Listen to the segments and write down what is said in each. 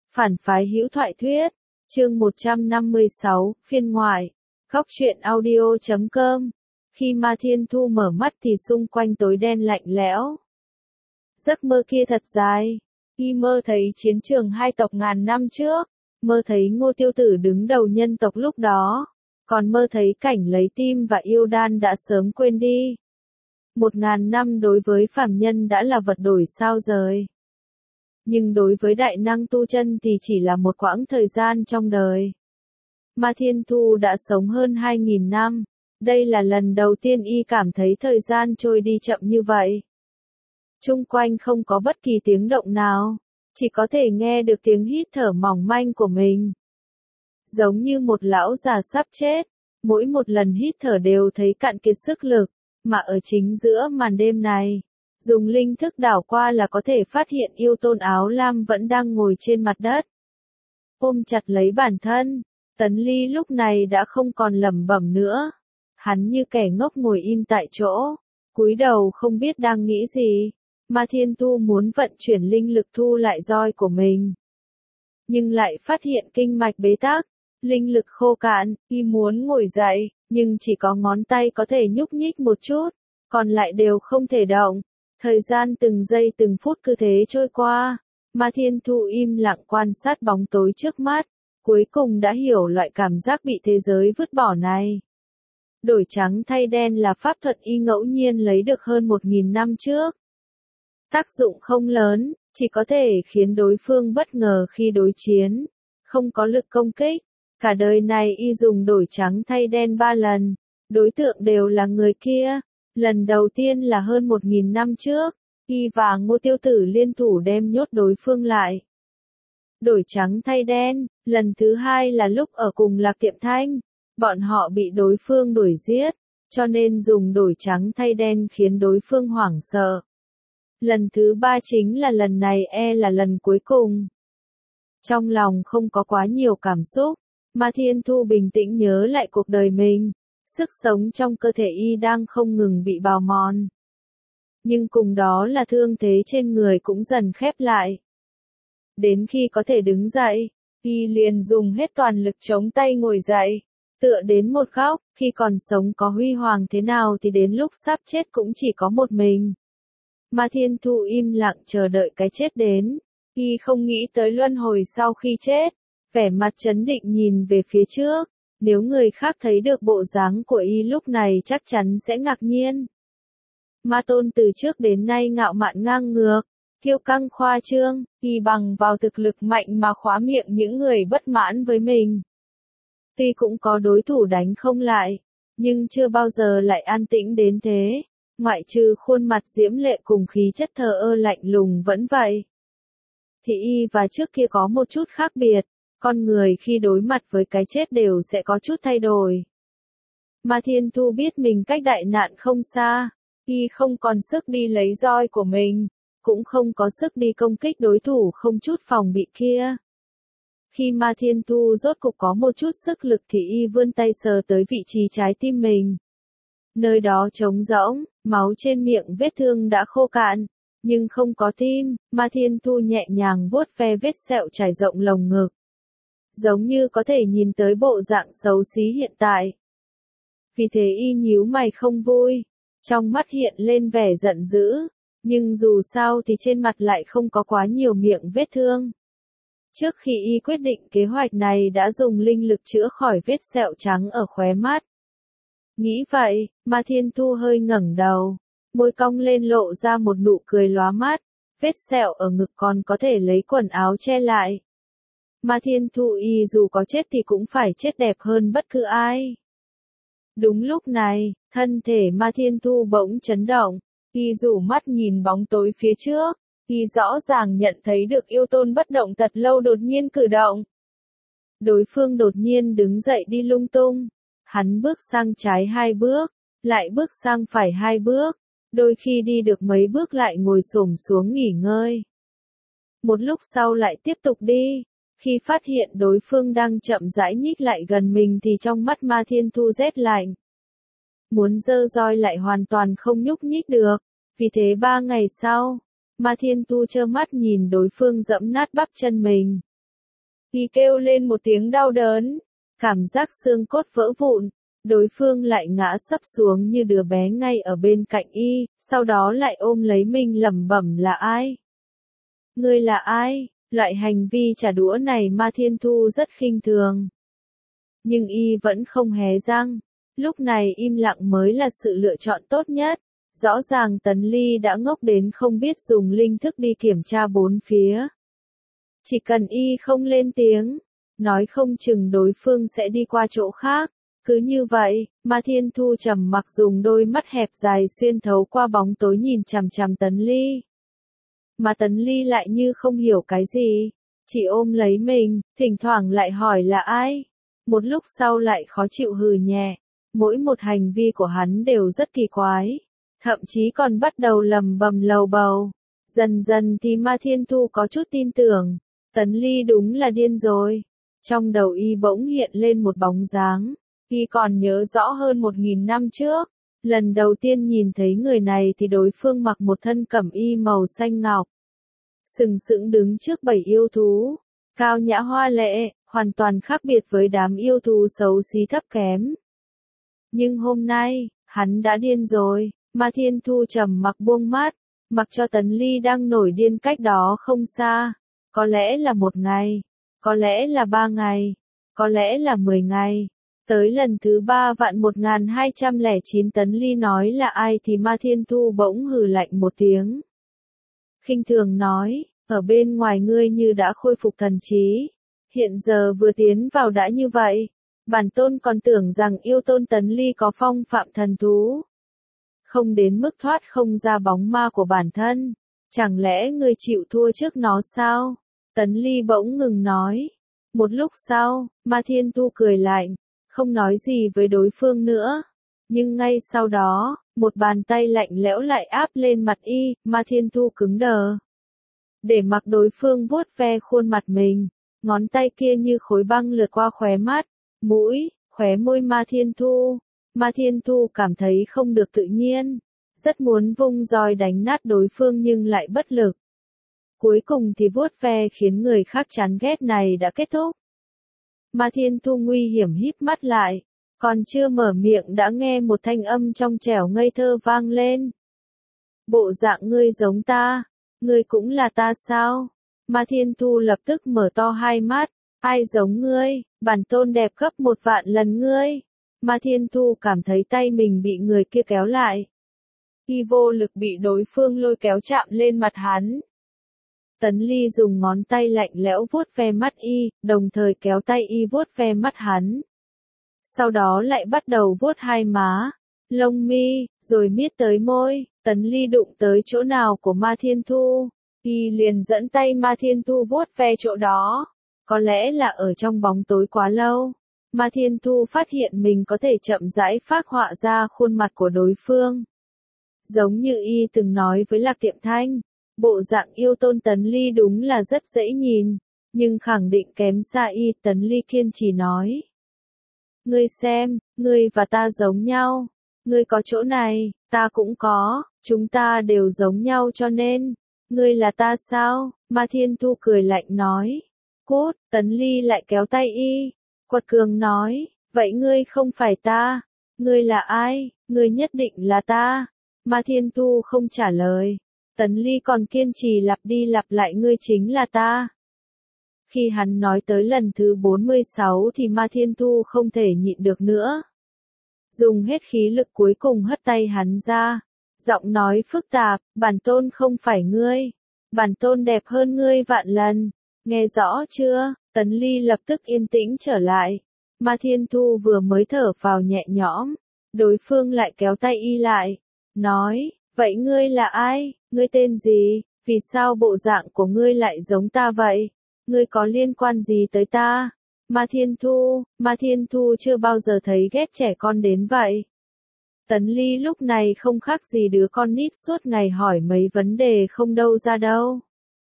Phản phái hữu thoại thuyết, chương 156, phiên ngoại, góc truyện audio.com. Khi Ma Thiên Thu mở mắt thì xung quanh tối đen lạnh lẽo. Giấc mơ kia thật dài, y mơ thấy chiến trường hai tộc ngàn năm trước, mơ thấy Ngô Tiêu Tử đứng đầu nhân tộc lúc đó, còn mơ thấy cảnh lấy tim và yêu đan đã sớm quên đi. 1000 năm đối với phàm nhân đã là vật đổi sao rời. Nhưng đối với đại năng tu chân thì chỉ là một quãng thời gian trong đời. Ma Thiên Thu đã sống hơn 2000 năm, đây là lần đầu tiên y cảm thấy thời gian trôi đi chậm như vậy. Chung quanh không có bất kỳ tiếng động nào, chỉ có thể nghe được tiếng hít thở mỏng manh của mình. Giống như một lão già sắp chết, mỗi một lần hít thở đều thấy cạn kiệt sức lực, mà ở chính giữa màn đêm này, dùng linh thức đảo qua là có thể phát hiện yêu tôn áo lam vẫn đang ngồi trên mặt đất. Ôm chặt lấy bản thân, Tấn Ly lúc này đã không còn lẩm bẩm nữa. Hắn như kẻ ngốc ngồi im tại chỗ, cúi đầu không biết đang nghĩ gì. Ma Thiên Thu muốn vận chuyển linh lực thu lại roi của mình, nhưng lại phát hiện kinh mạch bế tắc, linh lực khô cạn, y muốn ngồi dậy, nhưng chỉ có ngón tay có thể nhúc nhích một chút, còn lại đều không thể động. Thời gian từng giây từng phút cứ thế trôi qua, Ma Thiên Thu im lặng quan sát bóng tối trước mắt, cuối cùng đã hiểu loại cảm giác bị thế giới vứt bỏ này. Đổi trắng thay đen là pháp thuật y ngẫu nhiên lấy được hơn 1000 năm trước. Tác dụng không lớn, chỉ có thể khiến đối phương bất ngờ khi đối chiến, không có lực công kích. Cả đời này y dùng đổi trắng thay đen 3 lần, đối tượng đều là người kia. Lần đầu tiên là hơn 1000 năm trước, y và Ngô Tiêu Tử liên thủ đem nhốt đối phương lại. Đổi trắng thay đen, lần thứ hai là lúc ở cùng Lạc Tiệm Thanh, bọn họ bị đối phương đuổi giết, cho nên dùng đổi trắng thay đen khiến đối phương hoảng sợ. Lần thứ ba chính là lần này là lần cuối cùng. Trong lòng không có quá nhiều cảm xúc, Ma Thiên Thu bình tĩnh nhớ lại cuộc đời mình. Sức sống trong cơ thể y đang không ngừng bị bào mòn. Nhưng cùng đó là thương thế trên người cũng dần khép lại. Đến khi có thể đứng dậy, y liền dùng hết toàn lực chống tay ngồi dậy, tựa đến một góc, khi còn sống có huy hoàng thế nào thì đến lúc sắp chết cũng chỉ có một mình. Ma Thiên Thu im lặng chờ đợi cái chết đến, y không nghĩ tới luân hồi sau khi chết, vẻ mặt trấn định nhìn về phía trước. Nếu người khác thấy được bộ dáng của y lúc này chắc chắn sẽ ngạc nhiên. Ma Tôn từ trước đến nay ngạo mạn ngang ngược, kiêu căng khoa trương, y bằng vào thực lực mạnh mà khóa miệng những người bất mãn với mình. Tuy cũng có đối thủ đánh không lại, nhưng chưa bao giờ lại an tĩnh đến thế, ngoại trừ khuôn mặt diễm lệ cùng khí chất thờ ơ lạnh lùng vẫn vậy. Thì y và trước kia có một chút khác biệt. Con người khi đối mặt với cái chết đều sẽ có chút thay đổi. Ma Thiên Thu biết mình cách đại nạn không xa, y không còn sức đi lấy roi của mình, cũng không có sức đi công kích đối thủ không chút phòng bị kia. Khi Ma Thiên Thu rốt cục có một chút sức lực thì y vươn tay sờ tới vị trí trái tim mình. Nơi đó trống rỗng, máu trên miệng vết thương đã khô cạn, nhưng không có tim. Ma Thiên Thu nhẹ nhàng vuốt ve vết sẹo trải rộng lồng ngực. Giống như có thể nhìn tới bộ dạng xấu xí hiện tại. Vì thế y nhíu mày không vui, trong mắt hiện lên vẻ giận dữ, nhưng dù sao thì trên mặt lại không có quá nhiều miệng vết thương. Trước khi y quyết định kế hoạch này đã dùng linh lực chữa khỏi vết sẹo trắng ở khóe mắt. Nghĩ vậy, Ma Thiên Thu hơi ngẩng đầu, môi cong lên lộ ra một nụ cười lóa mắt, vết sẹo ở ngực còn có thể lấy quần áo che lại. Ma Thiên Thu y dù có chết thì cũng phải chết đẹp hơn bất cứ ai. Đúng lúc này, thân thể Ma Thiên Thu bỗng chấn động, y rủ mắt nhìn bóng tối phía trước, y rõ ràng nhận thấy được yêu tôn bất động thật lâu đột nhiên cử động. Đối phương đột nhiên đứng dậy đi lung tung, hắn bước sang trái 2 bước, lại bước sang phải 2 bước, đôi khi đi được mấy bước lại ngồi xổm xuống nghỉ ngơi. Một lúc sau lại tiếp tục đi. Khi phát hiện đối phương đang chậm rãi nhích lại gần mình thì trong mắt Ma Thiên Thu rét lạnh. Muốn giơ roi lại hoàn toàn không nhúc nhích được, vì thế 3 ngày sau, Ma Thiên Thu trơ mắt nhìn đối phương giẫm nát bắp chân mình. Y kêu lên một tiếng đau đớn, cảm giác xương cốt vỡ vụn, đối phương lại ngã sấp xuống như đứa bé ngay ở bên cạnh y, sau đó lại ôm lấy mình lẩm bẩm là ai? Ngươi là ai? Loại hành vi trả đũa này Ma Thiên Thu rất khinh thường. Nhưng y vẫn không hé răng, lúc này im lặng mới là sự lựa chọn tốt nhất. Rõ ràng Tấn Ly đã ngốc đến không biết dùng linh thức đi kiểm tra bốn phía. Chỉ cần y không lên tiếng, nói không chừng đối phương sẽ đi qua chỗ khác. Cứ như vậy, Ma Thiên Thu trầm mặc dùng đôi mắt hẹp dài xuyên thấu qua bóng tối nhìn chằm chằm Tấn Ly. Mà Tấn Ly lại như không hiểu cái gì, chỉ ôm lấy mình, thỉnh thoảng lại hỏi là ai. Một lúc sau lại khó chịu hừ nhẹ, mỗi một hành vi của hắn đều rất kỳ quái, thậm chí còn bắt đầu lầm bầm lầu bầu. Dần dần thì Ma Thiên Thu có chút tin tưởng, Tấn Ly đúng là điên rồi. Trong đầu y bỗng hiện lên một bóng dáng, y còn nhớ rõ hơn 1000 năm trước. Lần đầu tiên nhìn thấy người này thì đối phương mặc một thân cẩm y màu xanh ngọc. Sừng sững đứng trước 7 yêu thú. Cao nhã hoa lệ, hoàn toàn khác biệt với đám yêu thú xấu xí thấp kém. Nhưng hôm nay, hắn đã điên rồi. Ma Thiên Thu trầm mặc buông mắt, mặc cho Tấn Ly đang nổi điên cách đó không xa. Có lẽ là 1 ngày, có lẽ là 3 ngày, có lẽ là 10 ngày. Tới lần thứ 3.1209 Tấn Ly nói là ai thì Ma Thiên Thu bỗng hừ lạnh một tiếng. Khinh thường nói, ở bên ngoài ngươi như đã khôi phục thần trí. Hiện giờ vừa tiến vào đã như vậy. Bản tôn còn tưởng rằng yêu tôn Tấn Ly có phong phạm thần thú. Không đến mức thoát không ra bóng ma của bản thân. Chẳng lẽ ngươi chịu thua trước nó sao? Tấn Ly bỗng ngừng nói. Một lúc sau, Ma Thiên Thu cười lạnh, không nói gì với đối phương nữa. Nhưng ngay sau đó, một bàn tay lạnh lẽo lại áp lên mặt y, Ma Thiên Thu cứng đờ. Để mặc đối phương vuốt ve khuôn mặt mình, ngón tay kia như khối băng lướt qua khóe mắt, mũi, khóe môi Ma Thiên Thu. Ma Thiên Thu cảm thấy không được tự nhiên, rất muốn vung roi đánh nát đối phương nhưng lại bất lực. Cuối cùng thì vuốt ve khiến người khác chán ghét này đã kết thúc. Ma Thiên Thu nguy hiểm híp mắt lại, còn chưa mở miệng đã nghe một thanh âm trong trẻo ngây thơ vang lên. Bộ dạng ngươi giống ta, ngươi cũng là ta sao? Ma Thiên Thu lập tức mở to hai mắt, ai giống ngươi, bản tôn đẹp gấp 1.000.000 lần ngươi. Ma Thiên Thu cảm thấy tay mình bị người kia kéo lại. Y vô lực bị đối phương lôi kéo chạm lên mặt hắn. Tấn Ly dùng ngón tay lạnh lẽo vuốt ve mắt y, đồng thời kéo tay y vuốt ve mắt hắn. Sau đó lại bắt đầu vuốt hai má, lông mi, rồi miết tới môi. Tấn Ly đụng tới chỗ nào của Ma Thiên Thu, y liền dẫn tay Ma Thiên Thu vuốt ve chỗ đó. Có lẽ là ở trong bóng tối quá lâu, Ma Thiên Thu phát hiện mình có thể chậm rãi phác họa ra khuôn mặt của đối phương. Giống như y từng nói với Lạc Tiệm Thanh, bộ dạng yêu tôn Tấn Ly đúng là rất dễ nhìn, nhưng khẳng định kém xa y. Tấn Ly kiên trì nói. Ngươi xem, ngươi và ta giống nhau, ngươi có chỗ này, ta cũng có, chúng ta đều giống nhau cho nên, ngươi là ta sao? Ma Thiên Thu cười lạnh nói. Cút, Tấn Ly lại kéo tay y, quật cường nói, vậy ngươi không phải ta, ngươi là ai, ngươi nhất định là ta. Ma Thiên Thu không trả lời, Tấn Ly còn kiên trì lặp đi lặp lại ngươi chính là ta. Khi hắn nói tới lần thứ 46 thì Ma Thiên Thu không thể nhịn được nữa. Dùng hết khí lực cuối cùng hất tay hắn ra. Giọng nói phức tạp, bản tôn không phải ngươi. Bản tôn đẹp hơn ngươi vạn lần. Nghe rõ chưa? Tấn Ly lập tức yên tĩnh trở lại. Ma Thiên Thu vừa mới thở vào nhẹ nhõm. Đối phương lại kéo tay y lại. Nói, vậy ngươi là ai? Ngươi tên gì? Vì sao bộ dạng của ngươi lại giống ta vậy? Ngươi có liên quan gì tới ta? Ma Thiên Thu chưa bao giờ thấy ghét trẻ con đến vậy. Tấn Ly lúc này không khác gì đứa con nít suốt ngày hỏi mấy vấn đề không đâu ra đâu.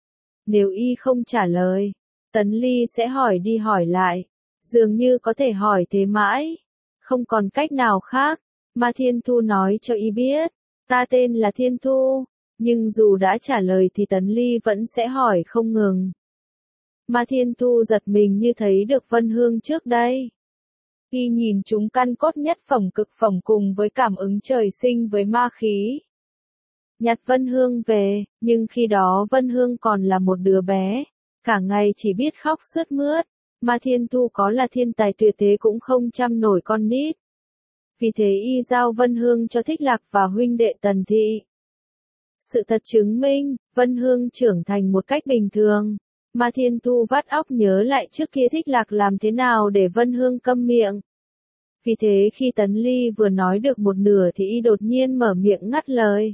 Nếu y không trả lời, Tấn Ly sẽ hỏi đi hỏi lại, dường như có thể hỏi thế mãi. Không còn cách nào khác, Ma Thiên Thu nói cho y biết, ta tên là Thiên Thu, nhưng dù đã trả lời thì Tấn Ly vẫn sẽ hỏi không ngừng. Ma Thiên Thu giật mình như thấy được Vân Hương trước đây. Y nhìn chúng căn cốt nhất phẩm cực phẩm cùng với cảm ứng trời sinh với ma khí. Nhặt Vân Hương về, nhưng khi đó Vân Hương còn là một đứa bé, cả ngày chỉ biết khóc sướt mướt. Ma Thiên Thu có là thiên tài tuyệt thế cũng không chăm nổi con nít. Vì thế y giao Vân Hương cho Thích Lạc và huynh đệ Tần Thị. Sự thật chứng minh, Vân Hương trưởng thành một cách bình thường. Ma Thiên Thu vắt óc nhớ lại trước kia Thích Lạc làm thế nào để Vân Hương câm miệng. Vì thế khi Tấn Ly vừa nói được một nửa thì y đột nhiên mở miệng ngắt lời.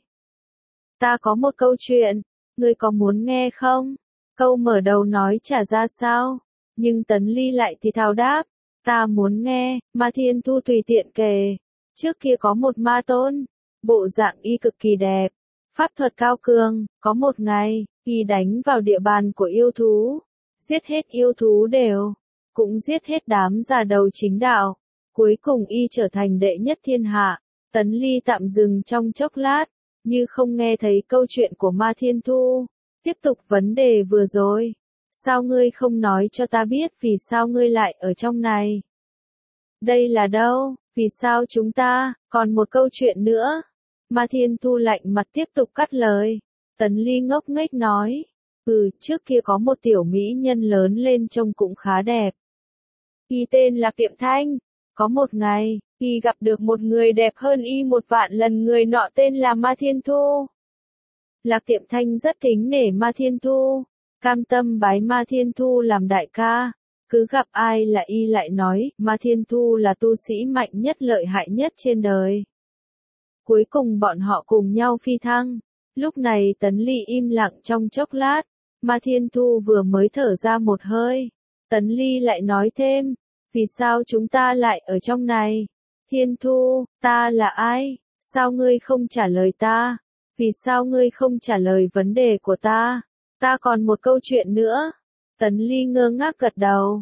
Ta có một câu chuyện, ngươi có muốn nghe không? Câu mở đầu nói chả ra sao, nhưng Tấn Ly lại thì thào đáp. Ta muốn nghe. Ma Thiên Thu tùy tiện kể. Trước kia có một ma tôn, bộ dạng y cực kỳ đẹp, pháp thuật cao cường, có một ngày, y đánh vào địa bàn của yêu thú, giết hết yêu thú đều, cũng giết hết đám già đầu chính đạo, cuối cùng y trở thành đệ nhất thiên hạ. Tấn Ly tạm dừng trong chốc lát, như không nghe thấy câu chuyện của Ma Thiên Thu, tiếp tục vấn đề vừa rồi. Sao ngươi không nói cho ta biết vì sao ngươi lại ở trong này? Đây là đâu? Vì sao chúng ta? Còn một câu chuyện nữa. Ma Thiên Thu lạnh mặt tiếp tục cắt lời. Tấn Ly ngốc nghếch nói. Trước kia có một tiểu mỹ nhân lớn lên trông cũng khá đẹp. Y tên là Tiệm Thanh. Có một ngày, y gặp được một người đẹp hơn y 1.000.000 lần, người nọ tên là Ma Thiên Thu. Lạc Tiệm Thanh rất kính nể Ma Thiên Thu, cam tâm bái Ma Thiên Thu làm đại ca. Cứ gặp ai là y lại nói, Ma Thiên Thu là tu sĩ mạnh nhất lợi hại nhất trên đời. Cuối cùng bọn họ cùng nhau phi thăng. Lúc này Tấn Ly im lặng trong chốc lát, Ma Thiên Thu vừa mới thở ra một hơi. Tấn Ly lại nói thêm, vì sao chúng ta lại ở trong này? Thiên Thu, ta là ai? Sao ngươi không trả lời ta? Vì sao ngươi không trả lời vấn đề của ta? Ta còn một câu chuyện nữa. Tấn Ly ngơ ngác gật đầu.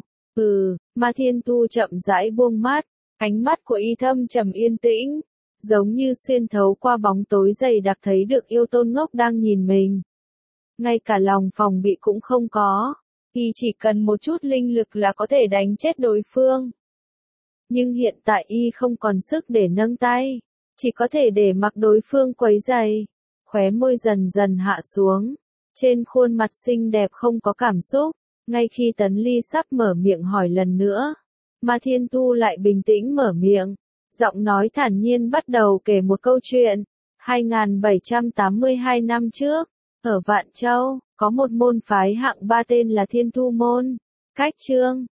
Ma Thiên Thu chậm rãi buông mắt, ánh mắt của y thâm trầm yên tĩnh, giống như xuyên thấu qua bóng tối dày đặc thấy được yêu tôn ngốc đang nhìn mình. Ngay cả lòng phòng bị cũng không có, y chỉ cần một chút linh lực là có thể đánh chết đối phương. Nhưng hiện tại y không còn sức để nâng tay, chỉ có thể để mặc đối phương quấy rầy. Khóe môi dần dần hạ xuống, trên khuôn mặt xinh đẹp không có cảm xúc. Ngay khi Tấn Ly sắp mở miệng hỏi lần nữa, Ma Thiên Thu lại bình tĩnh mở miệng, giọng nói thản nhiên bắt đầu kể một câu chuyện. 2782 năm trước, ở Vạn Châu, có một môn phái hạng 3 tên là Thiên Thu Môn. Cách chương